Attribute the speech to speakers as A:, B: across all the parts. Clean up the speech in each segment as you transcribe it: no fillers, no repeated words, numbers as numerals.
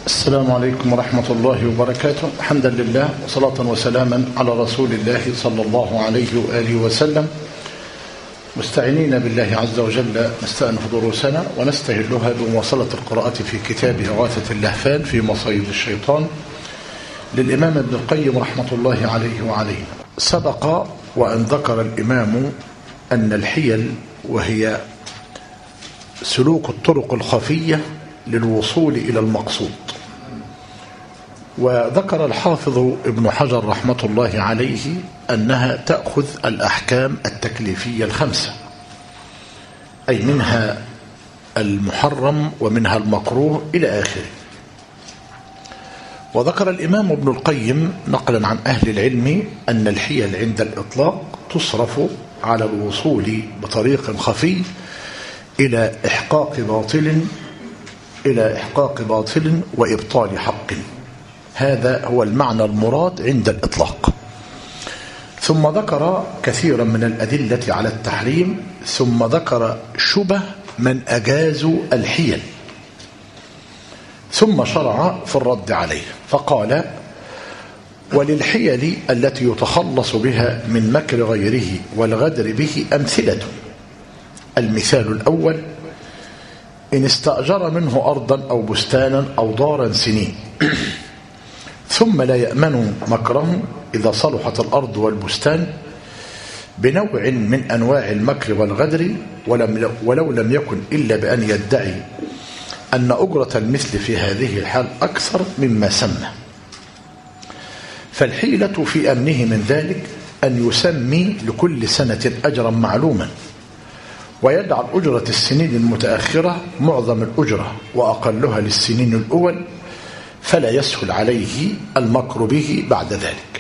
A: السلام عليكم ورحمة الله وبركاته. حمدا لله وصلاة وسلاما على رسول الله صلى الله عليه وآله وسلم، مستعينين بالله عز وجل نستأنف دروسنا ونستهلها بمواصلة القراءة في كتاب إغاثة اللهفان في مصايد الشيطان للإمام ابن القيم رحمة الله عليه وعلينا. سبق وأن ذكر الإمام أن الحيل وهي سلوك الطرق الخفية للوصول إلى المقصود، وذكر الحافظ ابن حجر رحمة الله عليه أنها تأخذ الأحكام التكليفية الخمسة، أي منها المحرم ومنها المكروه إلى آخره. وذكر الإمام ابن القيم نقلا عن أهل العلم أن الحيل عند الإطلاق تصرف على الوصول بطريق خفي إلى إحقاق باطل وإبطال حق. هذا هو المعنى المراد عند الإطلاق. ثم ذكر كثيرا من الأدلة على التحريم، ثم ذكر شبه من أجازوا الحيل، ثم شرع في الرد عليه فقال: وللحيل التي يتخلص بها من مكر غيره والغدر به أمثلة. المثال الأول: إن استأجر منه أرضا أو بستانا أو دارا سنين ثم لا يأمن مكره إذا صلحت الأرض والبستان بنوع من أنواع المكر والغدر، ولو لم يكن إلا بأن يدعي أن أجرة المثل في هذه الحال أكثر مما سمى. فالحيلة في أمنه من ذلك أن يسمي لكل سنة أجرا معلوما، ويجعل أجرة السنين المتأخرة معظم الأجرة وأقلها للسنين الأول، فلا يسهل عليه المكر به بعد ذلك.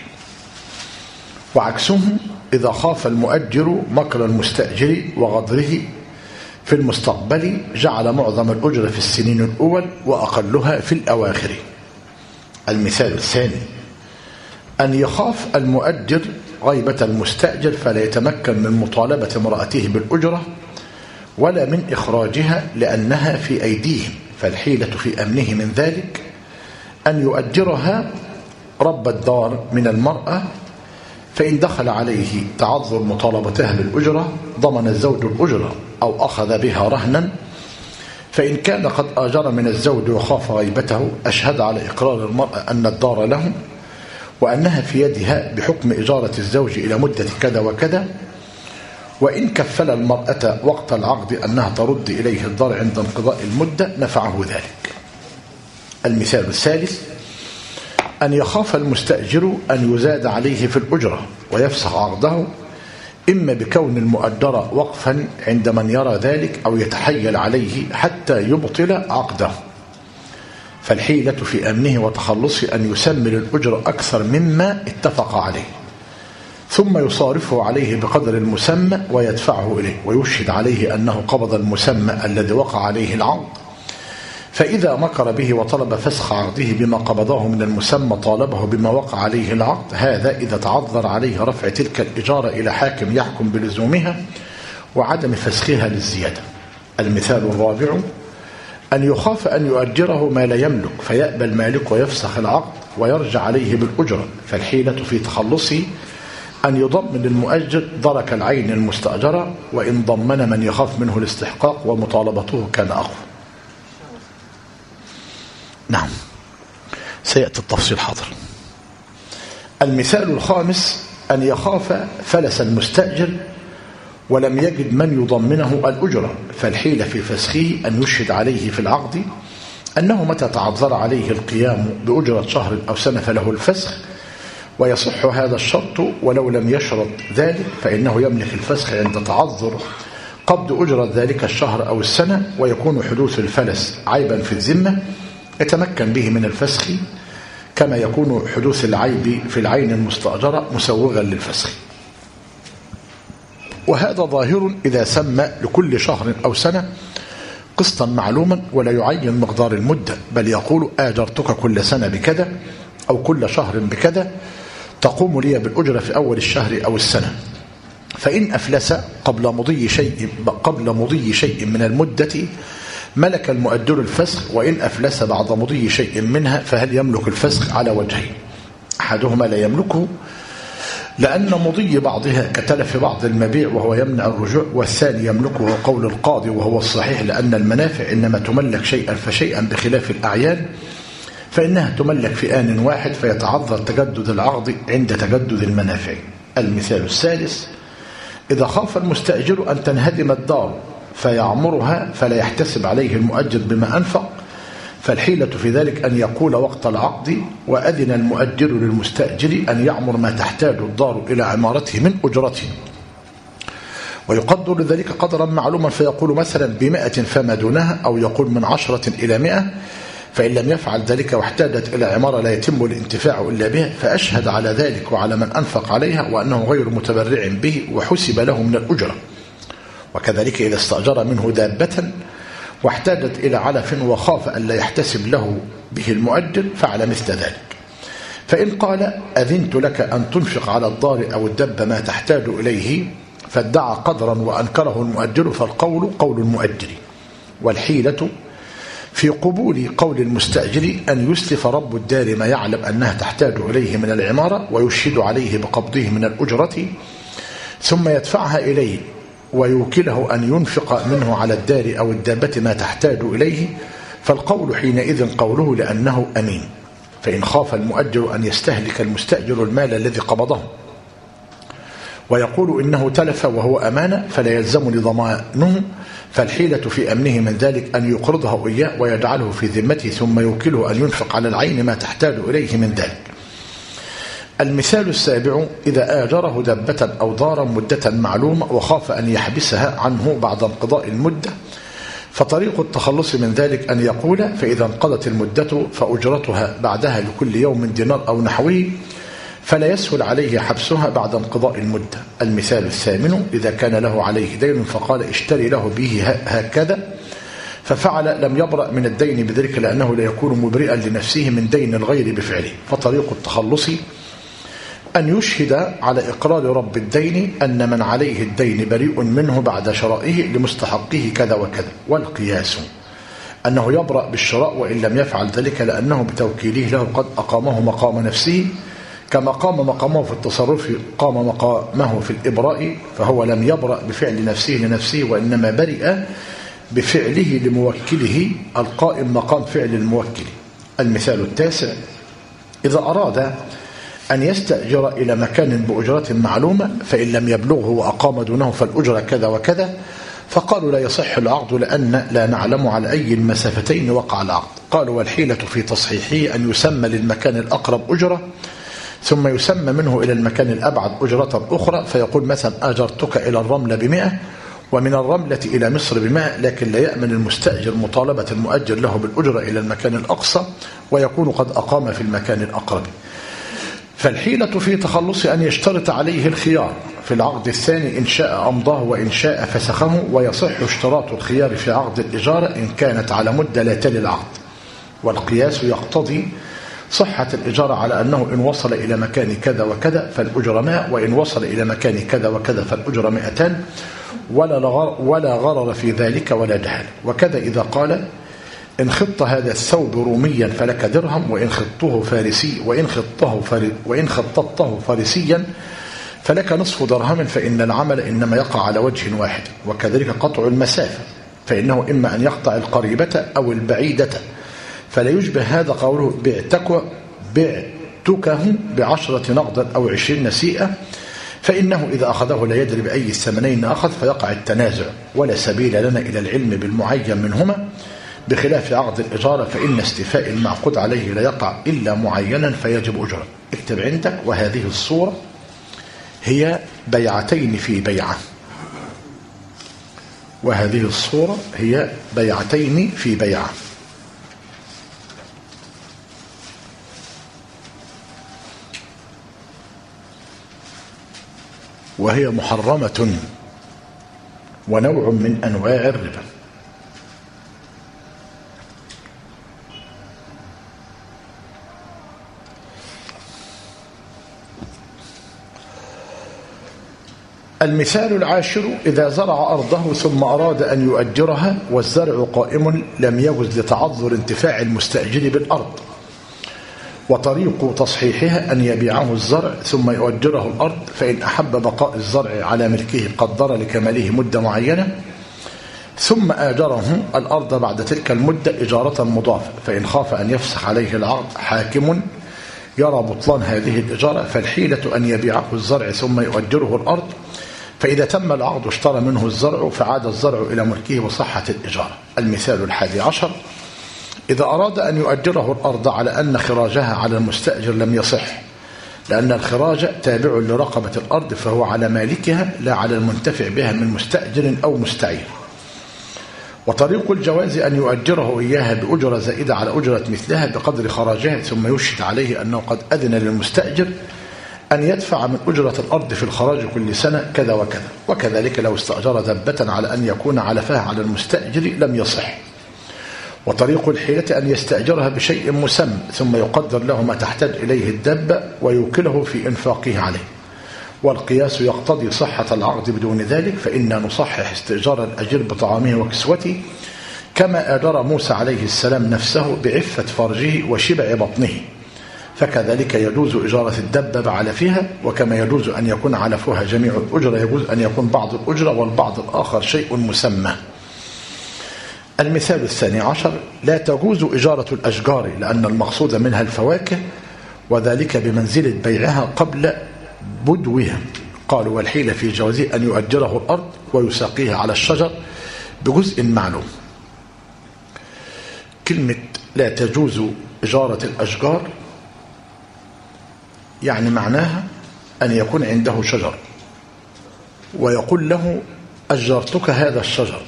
A: وعكسه: إذا خاف المؤجر مكر المستأجر وغدره في المستقبل جعل معظم الأجرة في السنين الأول وأقلها في الأواخر. المثال الثاني: أن يخاف المؤجر غيبة المستأجر فلا يتمكن من مطالبة امرأته بالأجرة ولا من إخراجها لأنها في أيديهم، فالحيلة في أمنه من ذلك أن يؤجرها رب الدار من المرأة، فإن دخل عليه تعذر مطالبتها بالأجرة ضمن الزوج الأجرة أو أخذ بها رهنا، فإن كان قد آجر من الزوج وخاف غيبته أشهد على إقرار المرأة أن الدار لهم وأنها في يدها بحكم إجارة الزوج إلى مدة كذا وكذا، وإن كفل المرأة وقت العقد أنها ترد إليه الدار عند انقضاء المدة نفعه ذلك. المثال الثالث: أن يخاف المستأجر أن يزاد عليه في الأجرة ويفسخ عقده، إما بكون المؤجر وقفا عند من يرى ذلك أو يتحيل عليه حتى يبطل عقده، فالحيلة في أمنه وتخلصه أن يسمي للأجر أكثر مما اتفق عليه، ثم يصارفه عليه بقدر المسمى ويدفعه إليه ويشهد عليه أنه قبض المسمى الذي وقع عليه العقد، فإذا مكر به وطلب فسخ عقده بما قبضه من المسمى طالبه بما وقع عليه العقد، هذا إذا تعذر عليه رفع تلك الإجارة إلى حاكم يحكم بلزومها وعدم فسخها للزيادة. المثال الرابع: أن يخاف أن يؤجره ما لا يملك فيأبى المالك ويفسخ العقد ويرجع عليه بالأجرة، فالحيلة في تخلصه أن يضمن المؤجر درك العين المستأجرة، وإن ضمن من يخاف منه الاستحقاق ومطالبته كان أقوى. نعم، سيأتي التفصيل حاضر. المثال الخامس: أن يخاف فلس المستأجر ولم يجد من يضمنه الأجرة، فالحيلة في فسخه أن يشهد عليه في العقد أنه متى تعذر عليه القيام بأجرة شهر أو سنة فله الفسخ، ويصح هذا الشرط ولو لم يشرط ذلك، فإنه يملك الفسخ عند تعذر قبض أجرة ذلك الشهر أو السنة، ويكون حدوث الفلس عيبا في الذمة يتمكن به من الفسخ، كما يكون حدوث العيب في العين المستأجرة مسوغا للفسخ. وهذا ظاهر إذا سمى لكل شهر أو سنة قسطا معلوما ولا يعين مقدار المدة، بل يقول: آجرتك كل سنة بكذا أو كل شهر بكذا تقوم لي بالأجرة في أول الشهر أو السنة، فإن أفلس قبل مضي شيء من المدة ملك المؤجر الفسخ وإن أفلس بعد مضي شيء منها، فهل يملك الفسخ على وجهين؟ أحدهما لا يملكه لأن مضي بعضها كتلف بعض المبيع وهو يمنع الرجوع، والثاني يملكه وهو قول القاضي وهو الصحيح، لأن المنافع إنما تملك شيئا فشيئا بخلاف الأعيان فإنها تملك في آن واحد، فيتعذر تجدد العقد عند تجدد المنافع. المثال الثالث: إذا خاف المستأجر أن تنهدم الدار فيعمرها فلا يحتسب عليه المؤجر بما أنفق، فالحيلة في ذلك أن يقول وقت العقد: وأذن المؤجر للمستأجر أن يعمر ما تحتاج الدار إلى عمارته من أجرته، ويقدر ذلك قدرا معلوما، فيقول مثلا ب100 فما دونها، أو يقول من 10 إلى 100، فإن لم يفعل ذلك واحتاجت إلى عمارة لا يتم الانتفاع إلا بها فأشهد على ذلك وعلى من أنفق عليها وأنه غير متبرع به وحسب له من الأجرة. وكذلك إذا استأجر منه دابة واحتاجت إلى علف وخاف أن لا يحتسب له به المؤجر فعل مثل ذلك. فإن قال: أذنت لك أن تنفق على الدار أو الدب ما تحتاج إليه، فادعى قدرا وأنكره المؤجر، فالقول قول المؤجر. والحيلة في قبول قول المستأجر أن يسلف رب الدار ما يعلم أنها تحتاج إليه من العمارة ويشهد عليه بقبضه من الأجرة، ثم يدفعها إليه ويوكله أن ينفق منه على الدار أو الدابة ما تحتاج إليه، فالقول حينئذ قوله لأنه أمين. فإن خاف المؤجر أن يستهلك المستأجر المال الذي قبضه ويقول إنه تلف وهو أمانة فلا يلزم لضمانه، فالحيلة في أمنه من ذلك أن يقرضه إياه ويجعله في ذمته ثم يوكله أن ينفق على العين ما تحتاج إليه من ذلك. المثال السابع: إذا آجره دابة أو دارا مدة معلومة وخاف أن يحبسها عنه بعد انقضاء المدة، فطريق التخلص من ذلك أن يقول: فإذا انقضت المدة فأجرتها بعدها لكل يوم دينار أو نحوه، فلا يسهل عليه حبسها بعد انقضاء المدة. المثال الثامن: إذا كان له عليه دين فقال: اشتري له به هكذا، ففعل لم يبرأ من الدين بذلك لأنه لا يكون مبرئا لنفسه من دين الغير بفعله، فطريق التخلص أن يشهد على إقرار رب الدين أن من عليه الدين بريء منه بعد شرائه لمستحقه كذا وكذا. والقياس أنه يبرأ بالشراء وإن لم يفعل ذلك لأنه بتوكيله له قد أقامه مقام نفسه، كما قام مقامه في التصرف قام مقامه في الإبراء، فهو لم يبرأ بفعل نفسه لنفسه وإنما برئ بفعله لموكله القائم مقام فعل الموكل. المثال التاسع: إذا أراد أن يستأجر إلى مكان بأجرة معلومة فإن لم يبلغه وأقام دونه فالأجرة كذا وكذا، فقالوا لا يصح العقد لأن لا نعلم على أي المسافتين وقع العقد. قالوا: والحيلة في تصحيحه أن يسمى للمكان الأقرب أجرة ثم يسمى منه إلى المكان الأبعد أجرة أخرى، فيقول مثلا: أجرتك إلى الرملة ب100 ومن الرملة إلى مصر ب100، لكن لا يأمن المستأجر مطالبة المؤجر له بالأجرة إلى المكان الأقصى ويكون قد أقام في المكان الأقرب. فالحيلة في تخلص أن يشترط عليه الخيار في العقد الثاني إن شاء أمضاه وإن شاء فسخه، ويصح اشتراط الخيار في عقد الإجارة إن كانت على مدة لا تلي العقد. والقياس يقتضي صحة الإجارة على أنه إن وصل إلى مكان كذا وكذا فالأجرة 100، وإن وصل إلى مكان كذا وكذا فالأجرة 200، ولا غرر في ذلك ولا جهل. وكذا إذا قال: إن خط هذا الثوب روميا فلك درهم، وإن خططته فارسيا فلك نصف درهم، فإن العمل إنما يقع على وجه واحد. وكذلك قطع المسافة، فإنه إما أن يقطع القريبة أو البعيدة، فلا يشبه هذا قوله: بعتكه ب10 نقدا أو 20 نسيئة، فإنه إذا أخذه لا يدري بأي الثمنين أخذ فيقع التنازع، ولا سبيل لنا إلى العلم بالمعين منهما، بخلاف عقد الإجارة فإن استيفاء المعقود عليه لا يقع إلا معينا فيجب أجرة. اكتب عندك: وهذه الصورة هي بيعتين في بيعة. وهذه الصورة هي بيعتين في بيعة. وهي محرمة ونوع من أنواع الربا. المثال العاشر: إذا زرع أرضه ثم أراد أن يؤجرها والزرع قائم لم يجز لتعذر انتفاع المستأجر بالأرض، وطريق تصحيحها أن يبيعه الزرع ثم يؤجره الأرض، فإن أحب بقاء الزرع على ملكه قدر لكماله مدة معينة ثم آجره الأرض بعد تلك المدة إجارة مضافة، فإن خاف أن يفسخ عليه العقد حاكم يرى بطلان هذه الإجارة فالحيلة أن يبيعه الزرع ثم يؤجره الأرض، فإذا تم العقد اشترى منه الزرع فعاد الزرع إلى ملكه وصحت الإجارة. المثال 11: إذا أراد أن يؤجره الأرض على أن خراجها على المستأجر لم يصح، لأن الخراج تابع لرقبة الأرض فهو على مالكها لا على المنتفع بها من مستأجر أو مستعير. وطريق الجواز أن يؤجره إياها بأجرة زائدة على أجرة مثلها بقدر خراجها، ثم يشهد عليه أنه قد أذن للمستأجر أن يدفع من أجرة الأرض في الخراج كل سنة كذا وكذا. وكذلك لو استأجر دبة على أن يكون علفها على المستأجر لم يصح. وطريق الحيلة أن يستأجرها بشيء مسمى ثم يقدر له ما تحتاج إليه الدبة ويوكله في إنفاقه عليه، والقياس يقتضي صحة العقد بدون ذلك، فإنا نصحح استئجار الأجير بطعامه وكسوته كما آجر موسى عليه السلام نفسه بعفة فرجه وشبع بطنه، فكذلك يجوز إجارة الدبة بعلفها، وكما يجوز أن يكون علفها جميع الأجرة يجوز أن يكون بعض الأجرة والبعض الآخر شيء مسمى. المثال 12: لا تجوز إجارة الأشجار لأن المقصود منها الفواكه، وذلك بمنزلة بيعها قبل بدوها. قالوا والحيلة في جوازه أن يؤجره الأرض ويساقيها على الشجر بجزء معلوم. كلمة لا تجوز إجارة الأشجار يعني معناها أن يكون عنده شجر ويقول له أجرتك هذا الشجر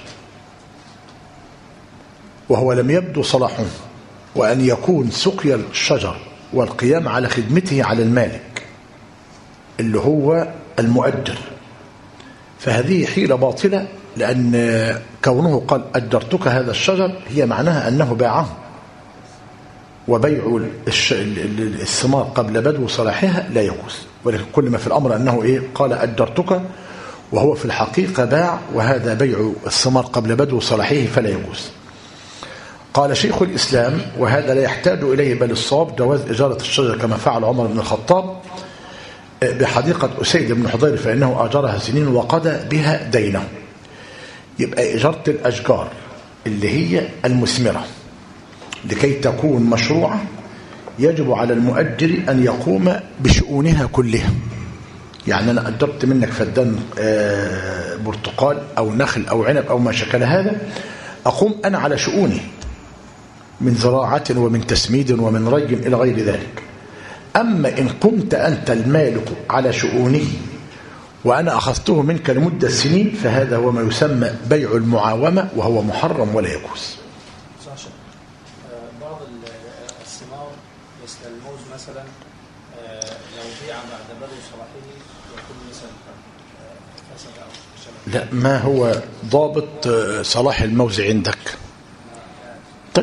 A: وهو لم يبدو صلاحه، وأن يكون سقيا الشجر والقيام على خدمته على المالك اللي هو المؤجر، فهذه حيلة باطلة، لأن كونه قال أجرتك هذا الشجر هي معناها أنه باعه، وبيع الثمار قبل بدو صلاحها لا يجوز. ولكن كل ما في الأمر أنه قال أجرتك وهو في الحقيقة باع، وهذا بيع الثمار قبل بدو صلاحه فلا يجوز. قال شيخ الإسلام وهذا لا يحتاج إليه، بل الصواب جواز إجارة الشجر كما فعل عمر بن الخطاب بحديقة أسيد بن حضير، فإنه أجرها سنين وقضى بها دينه. يبقى إجارة الأشجار اللي هي المثمرة لكي تكون مشروعة يجب على المؤجر أن يقوم بشؤونها كلها. يعني أنا أجرت منك فدان برتقال أو نخل أو عنب أو ما شكل هذا، أقوم أنا على شؤوني من زراعة ومن تسميد ومن ري إلى غير ذلك. أما إن قمت أنت المالك على شؤونه وأنا أخذته منك لمدة سنين فهذا هو ما يسمى بيع المعاومة، وهو محرم ولا يجوز.
B: بعض الثمار مثل الموز مثلا لو بيع بعد بدو صلاحه يكون مثلا فسد أو
A: لا، ما هو ضابط صلاح الموز عندك؟ طيب،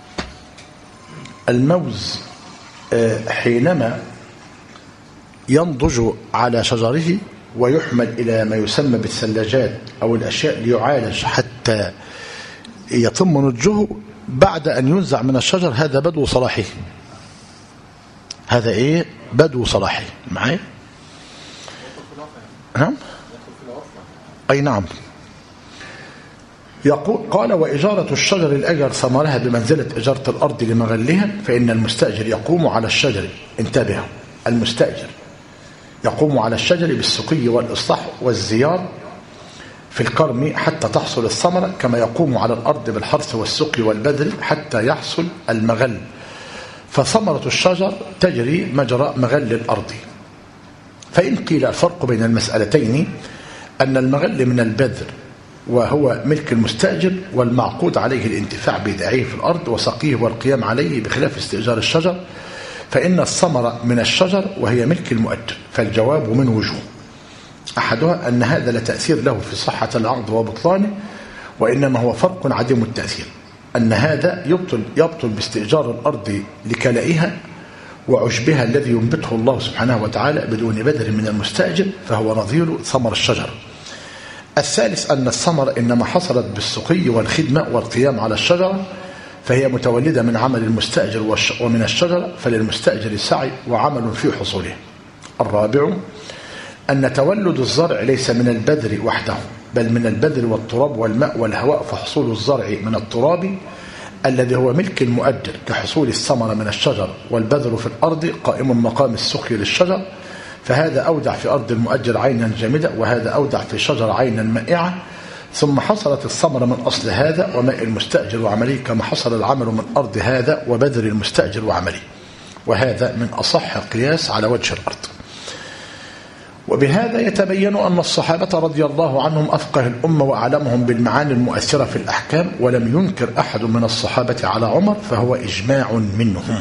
A: الموز حينما ينضج على شجره ويحمل إلى ما يسمى بالثلاجات أو الأشياء ليعالج حتى يتم نضجه بعد أن ينزع من الشجر، هذا بدو صلاحه. هذا بدو صلاحه معي؟ نعم، أي نعم. قال وإجارة الشجر الأجر ثمرها بمنزلة إجارة الأرض لمغلها، فإن المستأجر يقوم على الشجر، انتبهوا، المستأجر يقوم على الشجر بالسقي والإصلاح والزيار في الكرم حتى تحصل الثمرة، كما يقوم على الأرض بالحرث والسقي والبذل حتى يحصل المغل، فثمرة الشجر تجري مجرى مغل الأرض. فإن قيل الفرق بين المسألتين أن المغل من البذر وهو ملك المستأجر، والمعقود عليه الانتفاع بدعيه في الأرض وسقيه والقيام عليه بخلاف استئجار الشجر، فإن الثمرة من الشجر وهي ملك المؤجر. فالجواب من وجوه: أحدها أن هذا لا تأثير له في صحة العقد وبطلانه، وإنما هو فرق عديم التأثير، أن هذا يبطل باستئجار الأرض لكلائها وعشبها الذي ينبته الله سبحانه وتعالى بدون بذر من المستأجر فهو نظير ثمر الشجر. الثالث أن الثمرة إنما حصلت بالسقي والخدمة والقيام على الشجرة فهي متولدة من عمل المستأجر ومن الشجرة، فللمستأجر سعي وعمل في حصوله. الرابع أن تولد الزرع ليس من البذر وحده بل من البذر والتراب والماء والهواء، فحصول الزرع من التراب الذي هو ملك المؤجر كحصول الثمرة من الشجر، والبذر في الأرض قائم مقام السقي للشجر، فهذا أودع في أرض المؤجر عينا جامدة وهذا أودع في شجر عينا مائعة، ثم حصلت الثمرة من أصل هذا وماء المستأجر وعمله كما حصل العمل من أرض هذا وبذر المستأجر وعمله، وهذا من أصح قياس على وجه الأرض. وبهذا يتبين أن الصحابة رضي الله عنهم أفقه الأمة وأعلمهم بالمعاني المؤثرة في الأحكام، ولم ينكر أحد من الصحابة على عمر فهو إجماع منهم.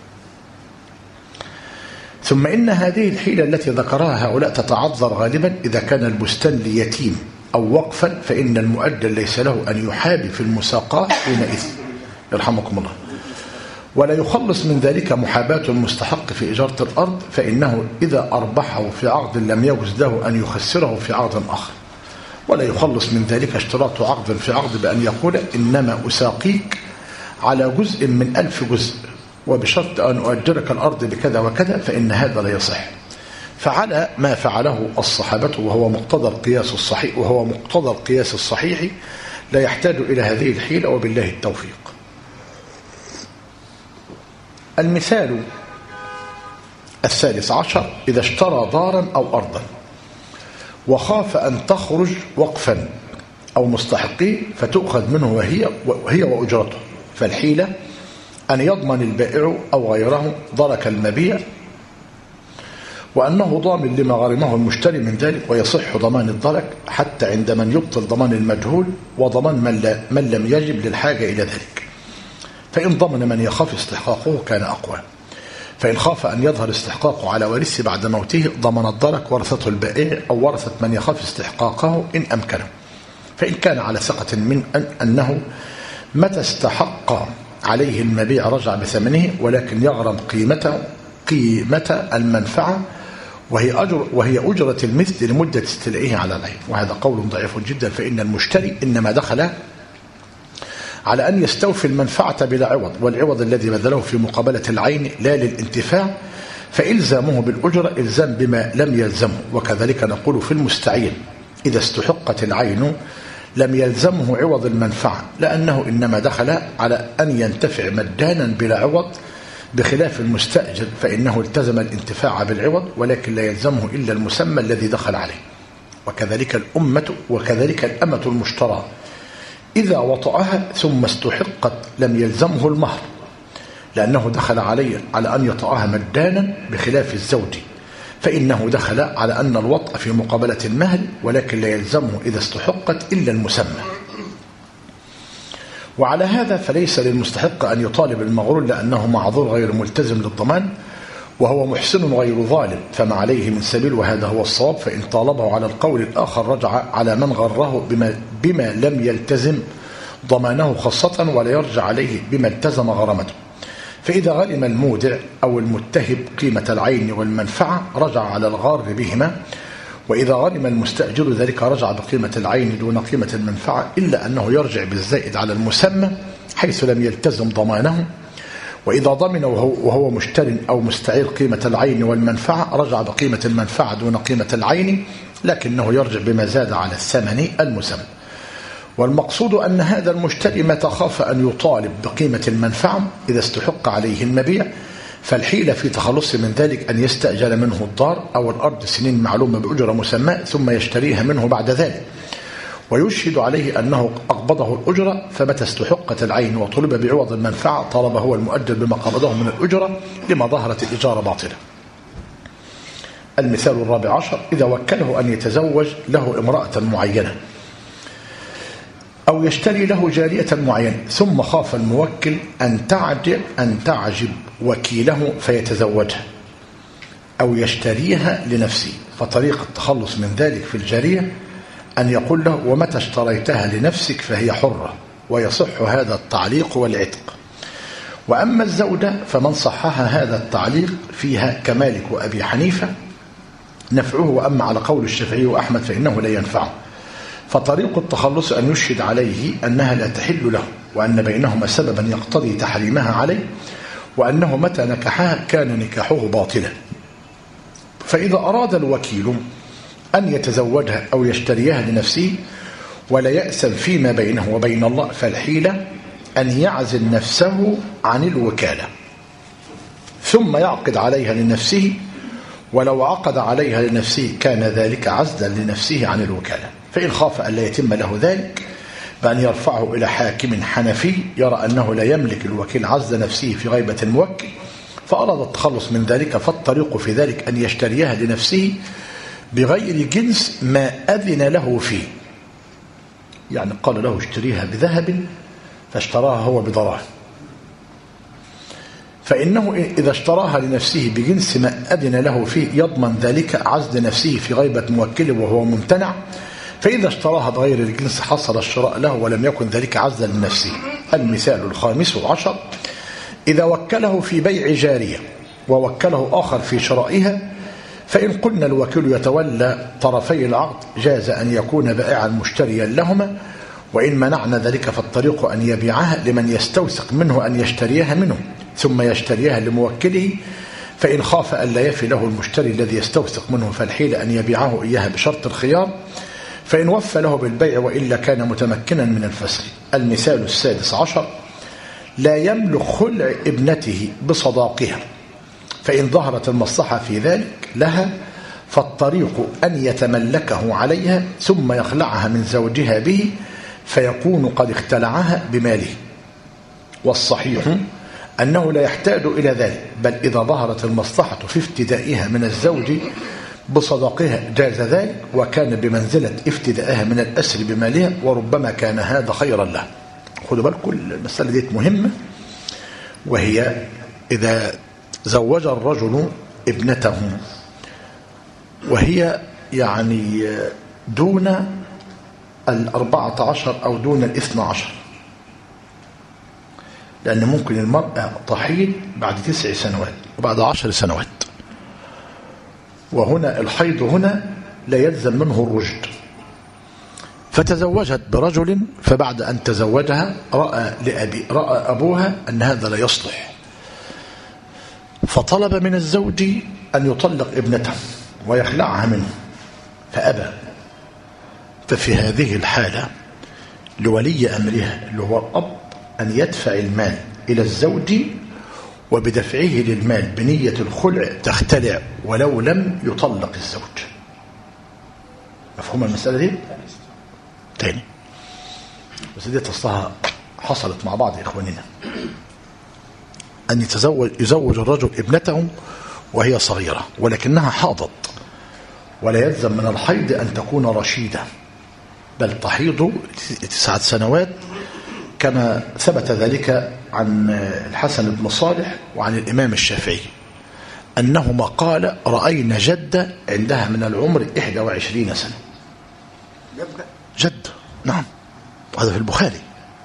A: ثم إن هذه الحيلة التي ذكرها هؤلاء تتعذر غالبا إذا كان البستان ليتيم أو وقفا، فإن المؤجر ليس له أن يحابي في المساقاة حينئذ يرحمكم الله، ولا يخلص من ذلك محاباة المستحق في إجارة الأرض، فإنه إذا أربحه في عقد لم يجوز له أن يخسره في عقد آخر، ولا يخلص من ذلك اشتراط عقد في عقد بأن يقول إنما أساقيك على جزء من 1000 جزء وبشرط أن أؤجرك الأرض بكذا وكذا، فإن هذا لا يصح. فعلى ما فعله الصحابة وهو مقتضى القياس الصحيح لا يحتاج إلى هذه الحيلة، وبالله التوفيق. المثال 13 إذا اشترى دارا أو أرضا وخاف أن تخرج وقفا أو مستحقيه فتؤخذ منه وهي وأجرته، فالحيلة أن يضمن البائع أو غيره درك المبيع وأنه ضامن لما غرمه المشتري من ذلك، ويصح ضمان الدرك حتى عند من يبطل ضمان المجهول وضمان من لم يجب للحاجة إلى ذلك. فإن ضمن من يخاف استحقاقه كان أقوى، فإن خاف أن يظهر استحقاقه على وارثه بعد موته ضمن الدرك ورثته البائع أو ورثة من يخاف استحقاقه إن أمكنه، فإن كان على ثقة من أنه متى استحق عليه المبيع رجع بثمنه، ولكن يغرم قيمة المنفعة وهي أجرة المثل لمدة استيلائه على العين، وهذا قول ضعيف جدا، فإن المشتري إنما دخل على أن يستوفي المنفعة بلا عوض، والعوض الذي بذله في مقابلة العين لا للانتفاع، فإلزامه بالأجرة إلزام بما لم يلزمه. وكذلك نقول في المستعين إذا استحقت العين لم يلزمه عوض المنفعة، لأنه إنما دخل على أن ينتفع مجانا بلا عوض، بخلاف المستأجر فإنه التزم الانتفاع بالعوض ولكن لا يلزمه إلا المسمى الذي دخل عليه. وكذلك الأمة المشترى إذا وطأها ثم استحقت لم يلزمه المهر، لأنه دخل عليه على أن يطأها مجانا، بخلاف الزوج فإنه دخل على أن الوطأ في مقابلة المهر، ولكن لا يلزمه إذا استحقت إلا المسمى. وعلى هذا فليس للمستحق أن يطالب المغرور لأنه معذور غير ملتزم للضمان وهو محسن غير ظالم، فما عليه من سبيل، وهذا هو الصواب. فإن طالبه على القول الآخر رجع على من غره بما لم يلتزم ضمانه خاصة، ولا يرجع عليه بما التزم غرمته. فإذا غرم المودع أو المتهب قيمة العين والمنفعة رجع على الغار بهما، وإذا غرم المستأجر ذلك رجع بقيمة العين دون قيمة المنفعة، إلا أنه يرجع بالزائد على المسمى حيث لم يلتزم ضمانه. وإذا ضمن وهو مشتر أو مستعير قيمة العين والمنفعة رجع بقيمة المنفعة دون قيمة العين، لكنه يرجع بما زاد على الثمن المسمى. والمقصود أن هذا المشتري متى خاف أن يطالب بقيمة المنفعة إذا استحق عليه المبيع، فالحيلة في تخلص من ذلك أن يستأجر منه الدار أو الأرض سنين معلومة بأجرة مسمى ثم يشتريها منه بعد ذلك، ويشهد عليه أنه أقبضه الأجرة، فمتى استحقت العين وطلب بعوض المنفعة طلب هو المؤجر بما قبضه من الأجرة لما ظهرت الإجارة باطلة. المثال 14 إذا وكله أن يتزوج له امرأة معينة أو يشتري له جارية معينة، ثم خاف الموكل أن تعجب وكيله فيتزوجها أو يشتريها لنفسه، فطريقة التخلص من ذلك في الجارية أن يقول له ومتى اشتريتها لنفسك فهي حرة، ويصح هذا التعليق والعتق. وأما الزوجة فمن صحها هذا التعليق فيها كمالك وأبي حنيفة نفعه، وأما على قول الشافعي وأحمد فإنه لا ينفعه. فطريق التخلص أن يشهد عليه أنها لا تحل له، وأن بينهما سببا يقتضي تحريمها عليه، وأنه متى نكحها كان نكاحه باطلا. فإذا أراد الوكيل أن يتزوجها أو يشتريها لنفسه ولا يأسم فيما بينه وبين الله، فالحيلة أن يعزل نفسه عن الوكالة ثم يعقد عليها لنفسه، ولو عقد عليها لنفسه كان ذلك عزلا لنفسه عن الوكالة. فإن خاف أن لا يتم له ذلك بأن يرفعه إلى حاكم حنفي يرى أنه لا يملك الوكيل عزل نفسه في غيبة الموكل فأراد التخلص من ذلك، فالطريق في ذلك أن يشتريها لنفسه بغير جنس ما أذن له فيه. يعني قال له اشتريها بذهب فاشتراها هو بدراهم، فإنه إذا اشتراها لنفسه بجنس ما أذن له فيه يضمن ذلك عزل نفسه في غيبة موكله وهو ممتنع. فإذا اشتراها بغير الجنس حصل الشراء له ولم يكن ذلك عزلا لنفسه. المثال 15 إذا وكله في بيع جارية ووكله آخر في شرائها، فإن قلنا الوكيل يتولى طرفي العقد جاز أن يكون بائعا مشتريا لهما، وإن منعنا ذلك فالطريق أن يبيعها لمن يستوثق منه أن يشتريها منه ثم يشتريها لموكله. فإن خاف أن لا يفي له المشتري الذي يستوثق منه فالحيل أن يبيعه إياها بشرط الخيار، فإن وفى له بالبيع وإلا كان متمكنا من الفسخ. المثال 16 لا يملك خلع ابنته بصداقها، فإن ظهرت المصلحة في ذلك لها فالطريق أن يتملكه عليها ثم يخلعها من زوجها به فيكون قد اختلعها بماله. والصحيح أنه لا يحتاج إلى ذلك، بل إذا ظهرت المصلحة في افتدائها من الزوج بصداقها جاز ذلك، وكان بمنزلة افتدائها من الأسر بمالها، وربما كان هذا خيرا له. خدوا بالكم المسألة دي مهمة، وهي إذا زوج الرجل ابنته وهي يعني دون 14 أو دون 12، لأن ممكن المرأة تحيض بعد 9 سنوات وبعد 10 سنوات، وهنا الحيض هنا لا يلزم منه الرشد. فتزوجت برجل، فبعد أن تزوجها رأى أبوها أن هذا لا يصلح، فطلب من الزوج أن يطلق ابنته ويخلعها منه فأبى. ففي هذه الحالة لولي أمرها اللي هو الأب أن يدفع المال إلى الزوج، وبدفعه للمال بنية الخلع تختلع ولو لم يطلق الزوج. مفهوم المسألة دي؟ تاني بس دي تصلها حصلت مع بعض إخواننا، أن يزوج الرجل ابنته وهي صغيرة ولكنها حاضت، ولا يلزم من الحيض أن تكون رشيدة، بل تحيض 9 سنوات، كما ثبت ذلك عن الحسن بن صالح وعن الإمام الشافعي أنهما قال رأينا جدة عندها من العمر 21 سنة. جد، نعم، هذا في البخاري.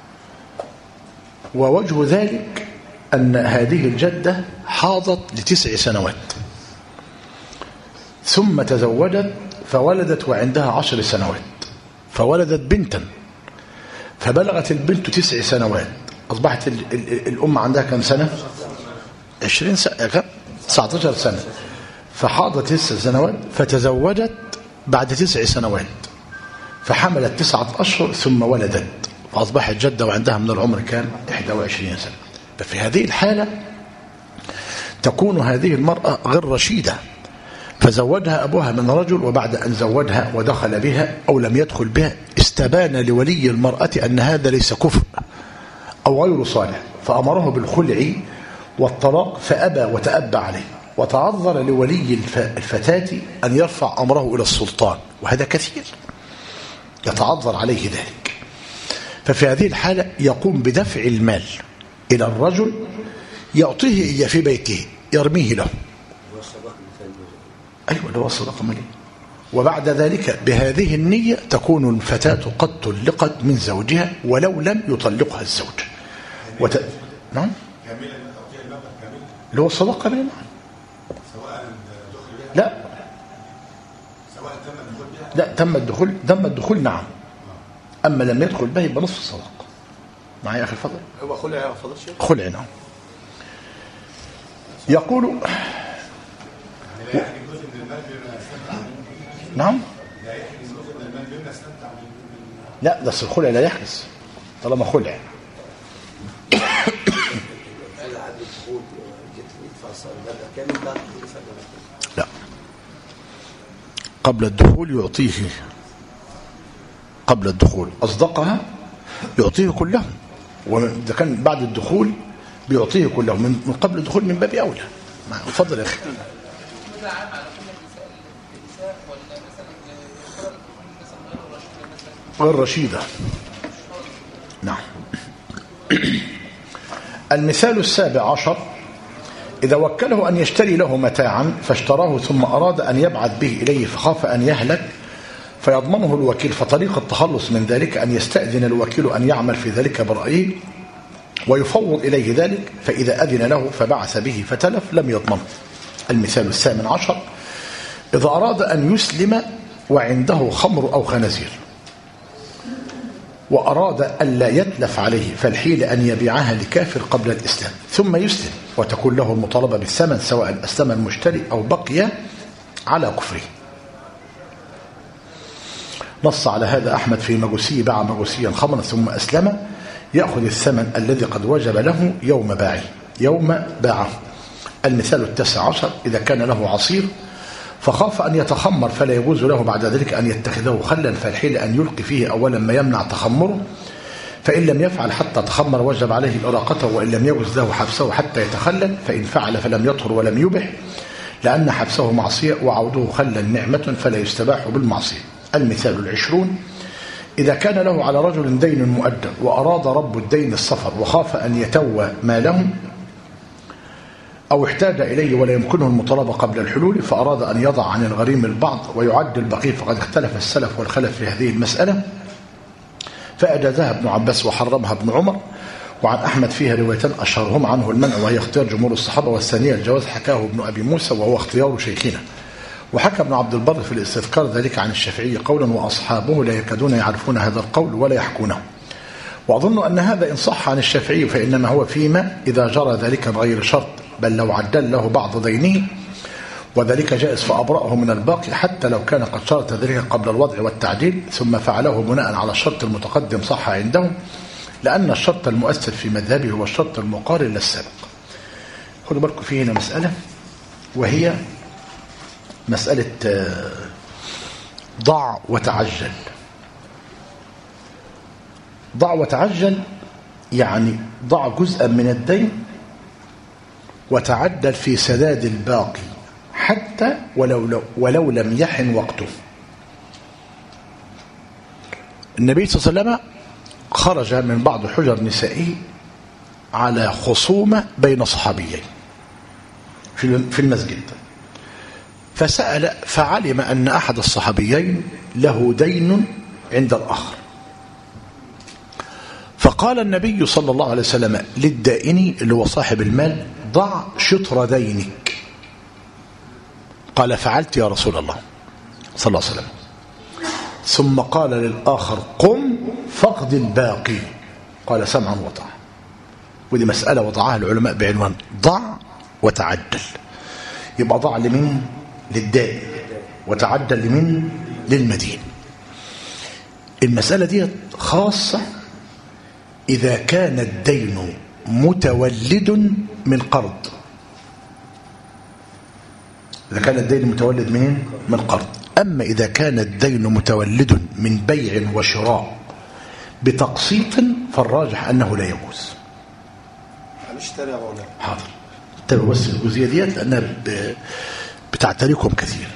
A: ووجه ذلك أن هذه الجدة حاضت ل9 سنوات ثم تزوجت فولدت وعندها 10 سنوات، فولدت بنتا، فبلغت البنت 9 سنوات، أصبحت الأم عندها كم سنة؟ 20 سنة، 19 سنة، فحاضت 9 سنوات، فتزوجت بعد 9 سنوات، فحملت 9 أشهر ثم ولدت، فأصبحت جدة وعندها من العمر كان 21 سنة. ففي هذه الحالة تكون هذه المرأة غير رشيدة، فزوجها أبوها من رجل، وبعد أن زوجها ودخل بها أو لم يدخل بها استبان لولي المرأة أن هذا ليس كفء أو غير صالح، فأمره بالخلع والطلاق فأبى وتأبى عليه، وتعذر لولي الفتاة أن يرفع أمره إلى السلطان، وهذا كثير يتعذر عليه ذلك. ففي هذه الحالة يقوم بدفع المال إلى الرجل يعطيه إياه في بيته، يرميه له، أيوة ده هو الصداقة مالية. وبعد ذلك بهذه النية تكون الفتاة قد طلقت من زوجها ولو لم يطلقها الزوج. نعم،
C: كاملا تعطيه المبلغ كاملا
A: اللي هو الصدقة منه.
C: سواء الدخول بها
A: لا
C: سواء تم الدخول بها.
A: لا تم الدخول نعم. أما لم يدخل به يبقى نصف الصدقة. معي يا أخي الفضل؟
B: هو خلع يا فضل شيخ؟
A: خلع نعم. يقول
C: يعني لا يحرم جزء من المال بما يستمتع منه.
A: نعم.
C: لا يحرم جزء من المال بما يستمتع منه.
A: لا بس الخلع لا يحدث طالما خلع. لا قبل الدخول يعطيه، قبل الدخول أصدقها يعطيه كله، وإذا كان بعد الدخول بيعطيه كله. من قبل الدخول من باب أولى. تفضل يا أخي. غير رشيدة نعم. المثال 17: إذا وكله أن يشتري له متاعا فاشتراه ثم أراد أن يبعث به إليه فخاف أن يهلك فيضمنه الوكيل، فطريق التخلص من ذلك أن يستأذن الوكيل أن يعمل في ذلك برأيه ويفوض إليه ذلك، فإذا أذن له فبعث به فتلف لم يضمنه. المثال 18: إذا أراد أن يسلم وعنده خمر أو خنازير وأراد ألا يتلف عليه فالحيل أن يبيعها لكافر قبل الإسلام ثم يسلم وتكون له المطالبة بالثمن سواء أسلم المشتري أو بقي على كفره. نص على هذا أحمد في مجوسي: باع مجوسيا خمرا ثم أسلم يأخذ الثمن الذي قد وجب له يوم باعه. المثال 19: إذا كان له عصير فخاف أن يتخمر فلا يجوز له بعد ذلك أن يتخذه خلا، فالحيل أن يلقي فيه أولا ما يمنع تخمره، فإن لم يفعل حتى تخمر وجب عليه إراقته، وإن لم يجوز له حبسه حتى يتخلل، فإن فعل فلم يطهر ولم يبح، لأن حبسه معصية وعوده خلا نعمة فلا يستباح بالمعصية. المثال 20: إذا كان له على رجل دين مؤدى وأراد رب الدين السفر وخاف أن يتوى ماله أو احتاج إليه ولا يمكنه المطالبة قبل الحلول، فأراد أن يضع عن الغريم البعض ويعد البقي، فقد اختلف السلف والخلف في هذه المسألة، فأجازها ابن عباس وحرمها ابن عمر، وعن أحمد فيها روايتان أشهرهم عنه المنع وهي اختيار جمهور الصحابة، والثانية الجواز حكاه ابن أبي موسى وهو اختيار شيخنا، وحكى ابن عبد البر في الاستذكار ذلك عن الشافعي قولا وأصحابه لا يكادون يعرفون هذا القول ولا يحكونه. وأظن أن هذا إن صح عن الشافعي فإنما هو فيما إذا جرى ذلك بغير شرط، بل لو عدل له بعض دينه وذلك جائز فأبرأه من الباقي حتى لو كان قد شرط ذلك قبل الوضع والتعديل ثم فعله بناء على الشرط المتقدم صح عندهم، لأن الشرط المؤثر في مذهبه هو الشرط المقارن للسابق. خذوا بالكم في هنا مسألة، وهي مسألة ضع وتعجل. ضع وتعجل يعني ضع جزءا من الدين وتعدل في سداد الباقي حتى ولو لم يحن وقته. النبي صلى الله عليه وسلم خرج من بعض حجر نسائه على خصومة بين صحابيين في المسجد، فسأل فعلم أن أحد الصحابيين له دين عند الآخر، فقال النبي صلى الله عليه وسلم للدائن اللي هو صاحب المال: ضع شطر دينك. قال: فعلت يا رسول الله صلى الله عليه وسلم. ثم قال للآخر: قم فاقض الباقي. قال: سمعا وطاعة. ودي مسألة وضعها العلماء بعنوان ضع وتعدل. يبقى ضع لمن؟ للدائن، وتعدل لمن؟ للمدين. المسألة دي خاصة إذا كان الدين متولد من قرض. إذا كان الدين متولد من قرض. أما إذا كان الدين متولد من بيع وشراء بتقسيط فالراجح أنه لا يجوز.
B: هنشتري يا مولانا.
A: حاضر، انتبهوا بس الجزئية ديت لأنها بتعتريكم كثير.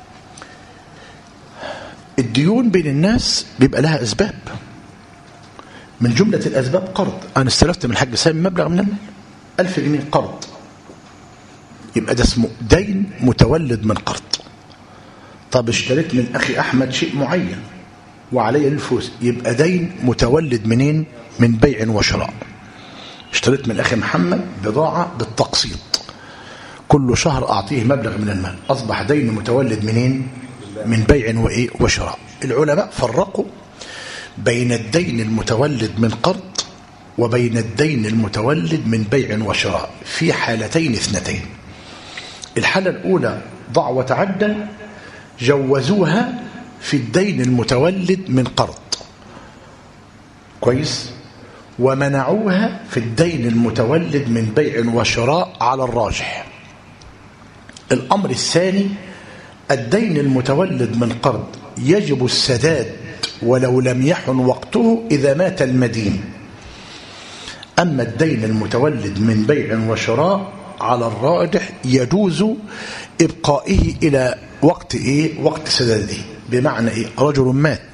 A: الديون بين الناس بيبقى لها أسباب، من جملة الأسباب قرض. أنا استلفت من الحاج سامي مبلغ من المال 1000 جنيه قرض، يبقى ده اسمه دين متولد من قرض. طب اشتريت من أخي أحمد شيء معين وعلي الفلوس، يبقى دين متولد منين؟ من بيع وشراء. اشتريت من أخي محمد بضاعة بالتقسيط، كل شهر أعطيه مبلغ من المال، أصبح دين متولد منين؟ من بيع وإيه وشراء. العلماء فرقوا بين الدين المتولد من قرض وبين الدين المتولد من بيع وشراء في حالتين اثنتين. الحالة الأولى ضع وتعدل جوزوها في الدين المتولد من قرض، كويس، ومنعوها في الدين المتولد من بيع وشراء على الراجح. الأمر الثاني الدين المتولد من قرض يجب السداد ولو لم يحن وقته إذا مات المدين. أما الدين المتولد من بيع وشراء على الراجح يجوز إبقائه إلى وقت وقت سداده. بمعنى رجل مات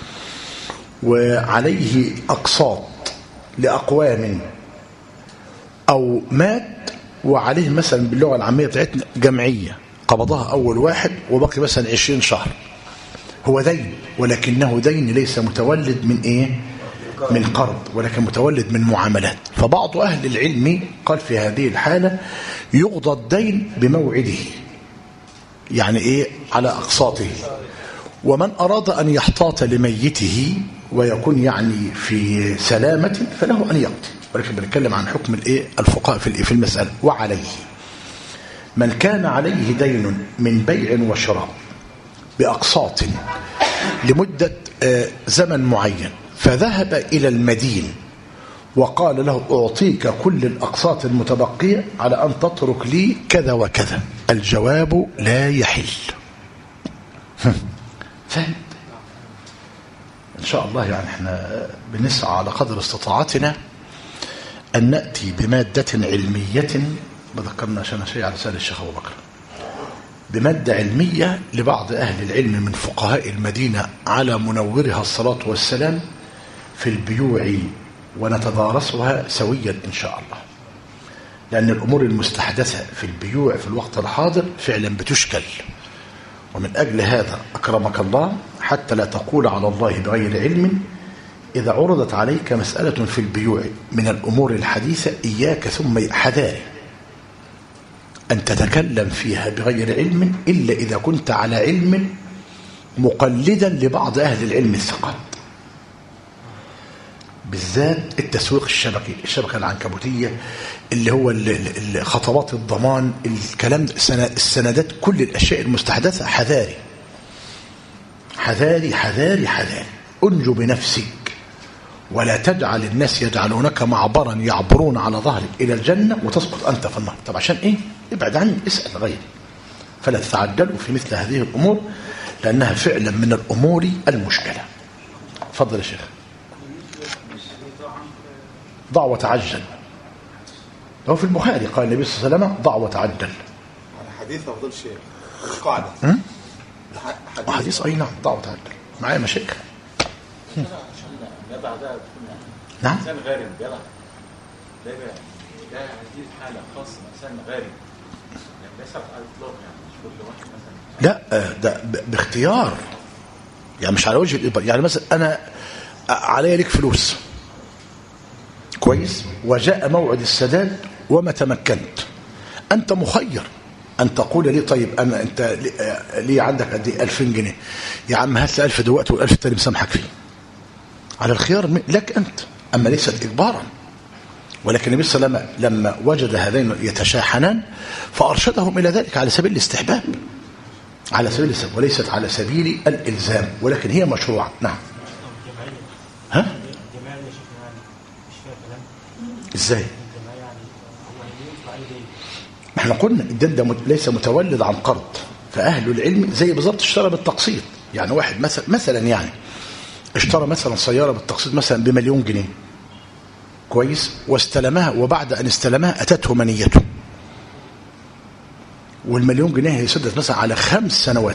A: وعليه أقساط لأقوام، أو مات وعليه مثلا باللغة العامية بتاعتنا جمعية قبضها أول واحد وبقي مثلا 20 شهر، هو دين ولكنه دين ليس متولد من من قرض ولكن متولد من معاملات. فبعض أهل العلم قال في هذه الحالة يقضى الدين بموعده، يعني على أقساطه. ومن أراد أن يحتاط لميته ويكون يعني في سلامة فله أن يقضي، ولكن بنتكلم عن حكم الفقهاء في المسألة. وعليه من كان عليه دين من بيع وشراء بأقساط لمدة زمن معين، فذهب إلى المدين وقال له أعطيك كل الأقساط المتبقية على أن تترك لي كذا وكذا، الجواب لا يحل. فهم؟ إن شاء الله يعني احنا بنسعى على قدر استطاعتنا أن نأتي بمادة علمية، بذكرنا عشان شيء على سؤال الشيخ أبو بكر، بمادة علمية لبعض أهل العلم من فقهاء المدينة على منورها الصلاة والسلام في البيوع، ونتدارسها سويا إن شاء الله، لأن الأمور المستحدثة في البيوع في الوقت الحاضر فعلا بتشكل. ومن أجل هذا أكرمك الله حتى لا تقول على الله بغير علم، إذا عرضت عليك مسألة في البيوع من الأمور الحديثة إياك ثم حذاري أن تتكلم فيها بغير علم إلا إذا كنت على علم مقلدا لبعض أهل العلم الثقات، بالذات التسويق الشبكي، الشبكة العنكبوتية اللي هو خطوات الضمان، الكلام، السندات، كل الأشياء المستحدثة. حذاري حذاري حذاري حذاري، أنجو بنفسك ولا تجعل الناس يجعلونك معبرا يعبرون على ظهرك إلى الجنة وتسقط أنت في النار. طب عشان ابعد عني، اسأل غيري. فلا تتعجلوا في مثل هذه الأمور لأنها فعلا من الأمور المشكلة. تفضل يا شيخ. ضع وتعجل، هو في البخاري قال النبي صلى الله عليه وسلم ضع وتعجل.
C: حديث أفضل شيء قاعدة
A: حديث أي نعم، ضع وتعجل. معايا مشايخ. نعم.
D: إنسان غارم جرى ده هذه الحالة خاصة إنسان غارم يعني ليس على الإطلاق، يعني مش كل واحد مثلا.
A: لا ده باختيار، يعني مش على وجه الإجبار. يعني مثلا أنا علي لك فلوس كويس وجاء موعد السداد وما تمكنت، أنت مخير أن تقول لي طيب أنت لي عندك قد ايه 2000 جنيه يا عم، هات لي 1000 دلوقتي وال1000 التاني مسامحك فيه، على الخيار لك أنت، أما ليست إجبارا. ولكن النبي صلى الله عليه وسلم لما وجد هذين يتشاحنان فأرشدهم إلى ذلك على سبيل الاستحباب، على سبيل الاستحباب وليست على سبيل الإلزام، ولكن هي مشروعة. نعم. ها؟ ازاي؟ احنا قلنا الدين ده ليس متولد عن قرض، فأهل العلم زي بالظبط اشترى بالتقسيط. يعني واحد مثلا يعني اشترى مثلا سيارة بالتقسيط مثلا ب1,000,000 جنيه كويس، واستلمها، وبعد أن استلمها أتته منيته، وال1,000,000 جنيه هي سدت مثلا على 5 سنوات.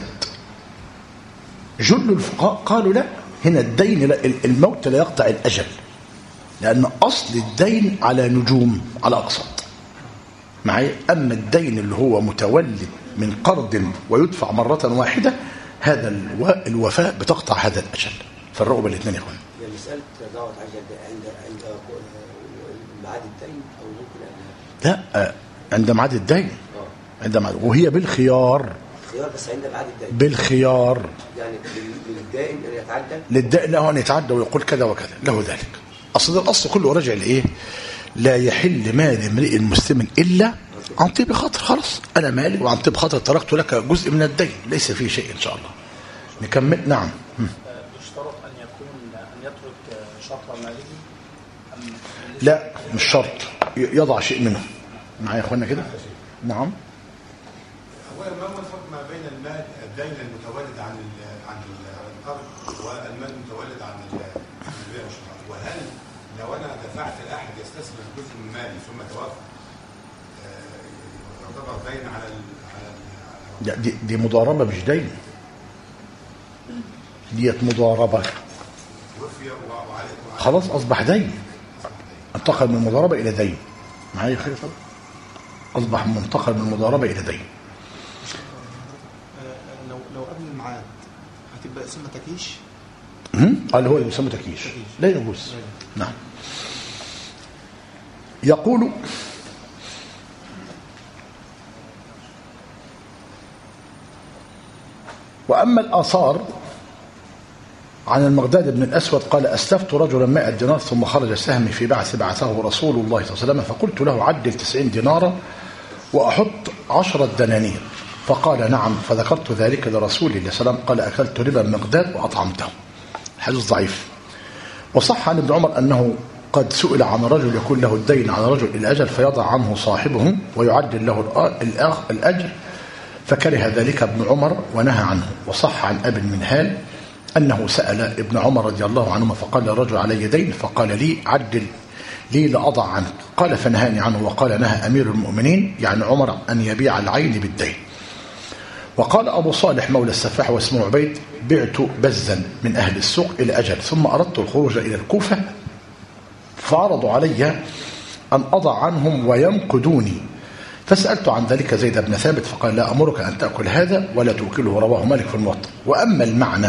A: جل الفقهاء قالوا لا، هنا الدين لا، الموت لا يقطع الأجل، لأن أصل الدين على نجوم، على أقساط معي. أما الدين اللي هو متولد من قرض ويدفع مرة واحدة، هذا الوفاء بتقطع هذا الأجل. فرقوا بين الاثنين يا اخوان.
E: مسألة دعوة عجل عند ميعاد الدين أو ممكن قبلها؟
A: لا، عند ميعاد الدين. وهي بالخيار.
E: خيار بس عند ميعاد الدين.
A: بالخيار.
E: يعني للدائن أن يتعدى؟
A: للدائن له أن يتعدى ويقول كذا وكذا، له ذلك. أصل الأصل كله راجع لإيه؟ لا يحل مال امرئ مسلم إلا عن طيب خاطر. خلاص أنا مالي وعن طيب خاطر تركت لك جزء من الدين، ليس فيه شيء إن شاء الله. نكمل. نعم.
B: يشترط أن يترك شطر ماله؟
A: لا مش شرط، يضع شيء منه. معايا يا اخوانا كده؟ نعم.
C: أولا ما هو الفرق ما بين المال الدين المتولد عن القرض والمال المتولد عن البيع والشراء؟ وهل لو أنا دفعت لأحد يستثمر جزء من مالي ثم توفى يعتبر دين على
A: دي مضاربة مش دين، ديت مضاربة. خلاص أصبح دين، انتقل من المضاربة إلى دين. معايا خير؟ أصبح منتقل من المضاربة إلى دين.
F: لو قبل الميعاد هتبقى اسمها تكيش؟
A: قال هو يسمى تكيش، لا يجوز. نعم. يقول وأما الآثار عن المقداد بن الأسود قال أسلفت رجلا 100 دينار ثم خرج سهمي في بعثه رسول الله صلى الله عليه وسلم فقلت له عدل 90 دينارا وأحط 10 دنانير فقال نعم، فذكرت ذلك لرسول الله صلى الله عليه وسلم قال أكلت ربا المقداد وأطعمته. الحديث ضعيف. وصح عن ابن عمر أنه قد سئل عن رجل يكون له الدين على رجل الأجل فيضع عنه صاحبه ويعدل له الأجر فكره ذلك ابن عمر ونهى عنه. وصح عن أبي المنهال أنه سأل ابن عمر رضي الله عنهما فقال الرجل علي دين فقال لي عدل لي لأضع عنك قال فنهاني عنه. وقال نهى أمير المؤمنين يعني عمر أن يبيع العين بالدين. وقال أبو صالح مولى السفاح واسمه عبيد بعت بزا من أهل السوق إلى أجل ثم أردت الخروج إلى الكوفة فعرضوا علي أن أضع عنهم وينقدوني فسألت عن ذلك زيد بن ثابت فقال لا أمرك أن تأكل هذا ولا توكله. رواه مالك في الموطأ. وأما المعنى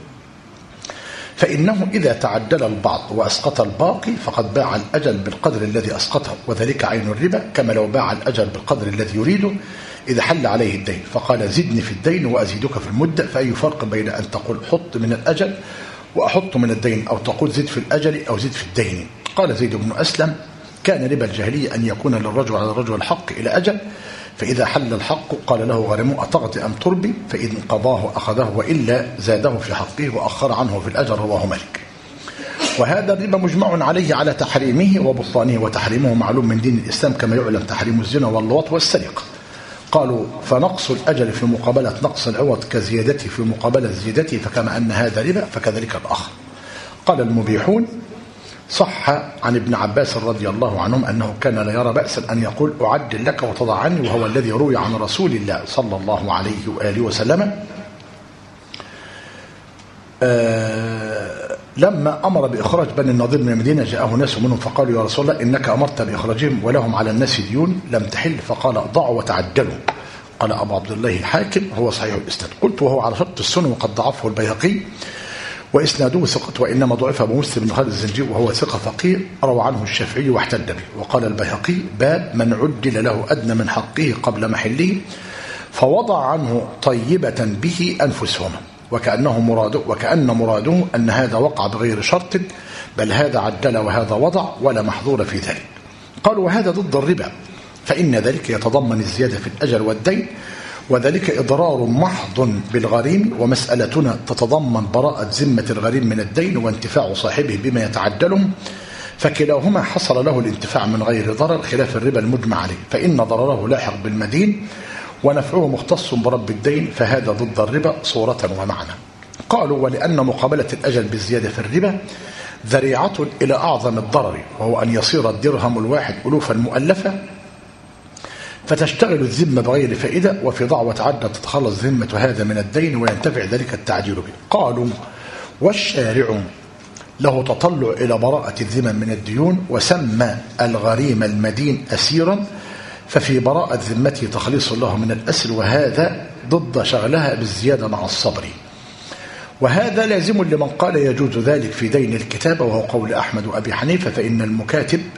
A: فإنه إذا تعدل البعض وأسقط الباقي فقد باع الأجل بالقدر الذي أسقطه وذلك عين الربا كما لو باع الأجل بالقدر الذي يريده إذا حل عليه الدين فقال زدني في الدين وأزيدك في المدة. فأي فرق بين أن تقول حط من الأجل وأحط من الدين أو تقول زد في الأجل أو زد في الدين؟ قال زيد بن أسلم كان ربا الجاهلية أن يكون للرجل على الرجل الحق إلى أجل فإذا حل الحق قال له غرمه أتغطي أم تربي فإن قضاه أخذه وإلا زاده في حقه وأخر عنه في الأجر. رواه مالك. وهذا الربا مجمع عليه على تحريمه وبطلانه وتحريمه معلوم من دين الإسلام كما يعلم تحريم الزنا واللواط والسرقة. قالوا فنقص الأجل في مقابلة نقص العوض كزيادته في مقابلة زيادته فكما أن هذا ربا فكذلك الآخر. قال المبيحون صح عن ابن عباس رضي الله عنهم أنه كان لا يرى بأسا أن يقول أعدل لك وتضع عني وهو الذي روي عن رسول الله صلى الله عليه وآله وسلم لما أمر بإخراج بني النضير من المدينة جاءه ناس منهم فقالوا يا رسول الله إنك أمرت بإخراجهم ولهم على الناس ديون لم تحل فقال ضعوا وتعدلوا. قال أبو عبد الله الحاكم هو صحيح الإسناد. قلت وهو على شرط السنن وقد ضعفه البيهقي وإسناده ثقة وإنما ضعف أبو مسلم بن خالد الزنجي وهو ثقة فقيه روى عنه الشافعي واحتج به. وقال البيهقي باب من عدل له أدنى من حقه قبل محله فوضع عنه طيبة به أنفسهما وكأن مراده أن هذا وقع بغير شرط بل هذا عدل وهذا وضع ولا محظور في ذلك. قالوا وهذا ضد الربا فإن ذلك يتضمن الزيادة في الأجل والدين وذلك إضرار محض بالغريم ومسألتنا تتضمن براءة ذمة الغريم من الدين وانتفاع صاحبه بما يتعدلهم فكلاهما حصل له الانتفاع من غير ضرر خلاف الربا المجمع عليه فإن ضرره لاحق بالمدين ونفعه مختص برب الدين فهذا ضد الربا صورة ومعنى. قالوا ولأن مقابلة الأجل بالزيادة في الربا ذريعة إلى أعظم الضرر وهو أن يصير الدرهم الواحد ألوفا مؤلفة فتشتغل الذمة بغير فائدة وفي ضعوة عدة تتخلص ذمة هذا من الدين وينتفع ذلك التعجيل به. قالوا والشارع له تطلع إلى براءة الذمم من الديون وسمى الغريم المدين أسيرا ففي براءة ذمته تخليص له من الأسر وهذا ضد شغلها بالزيادة مع الصبر. وهذا لازم لمن قال يجوز ذلك في دين الكتابة وهو قول أحمد وأبي حنيفة فإن المكاتب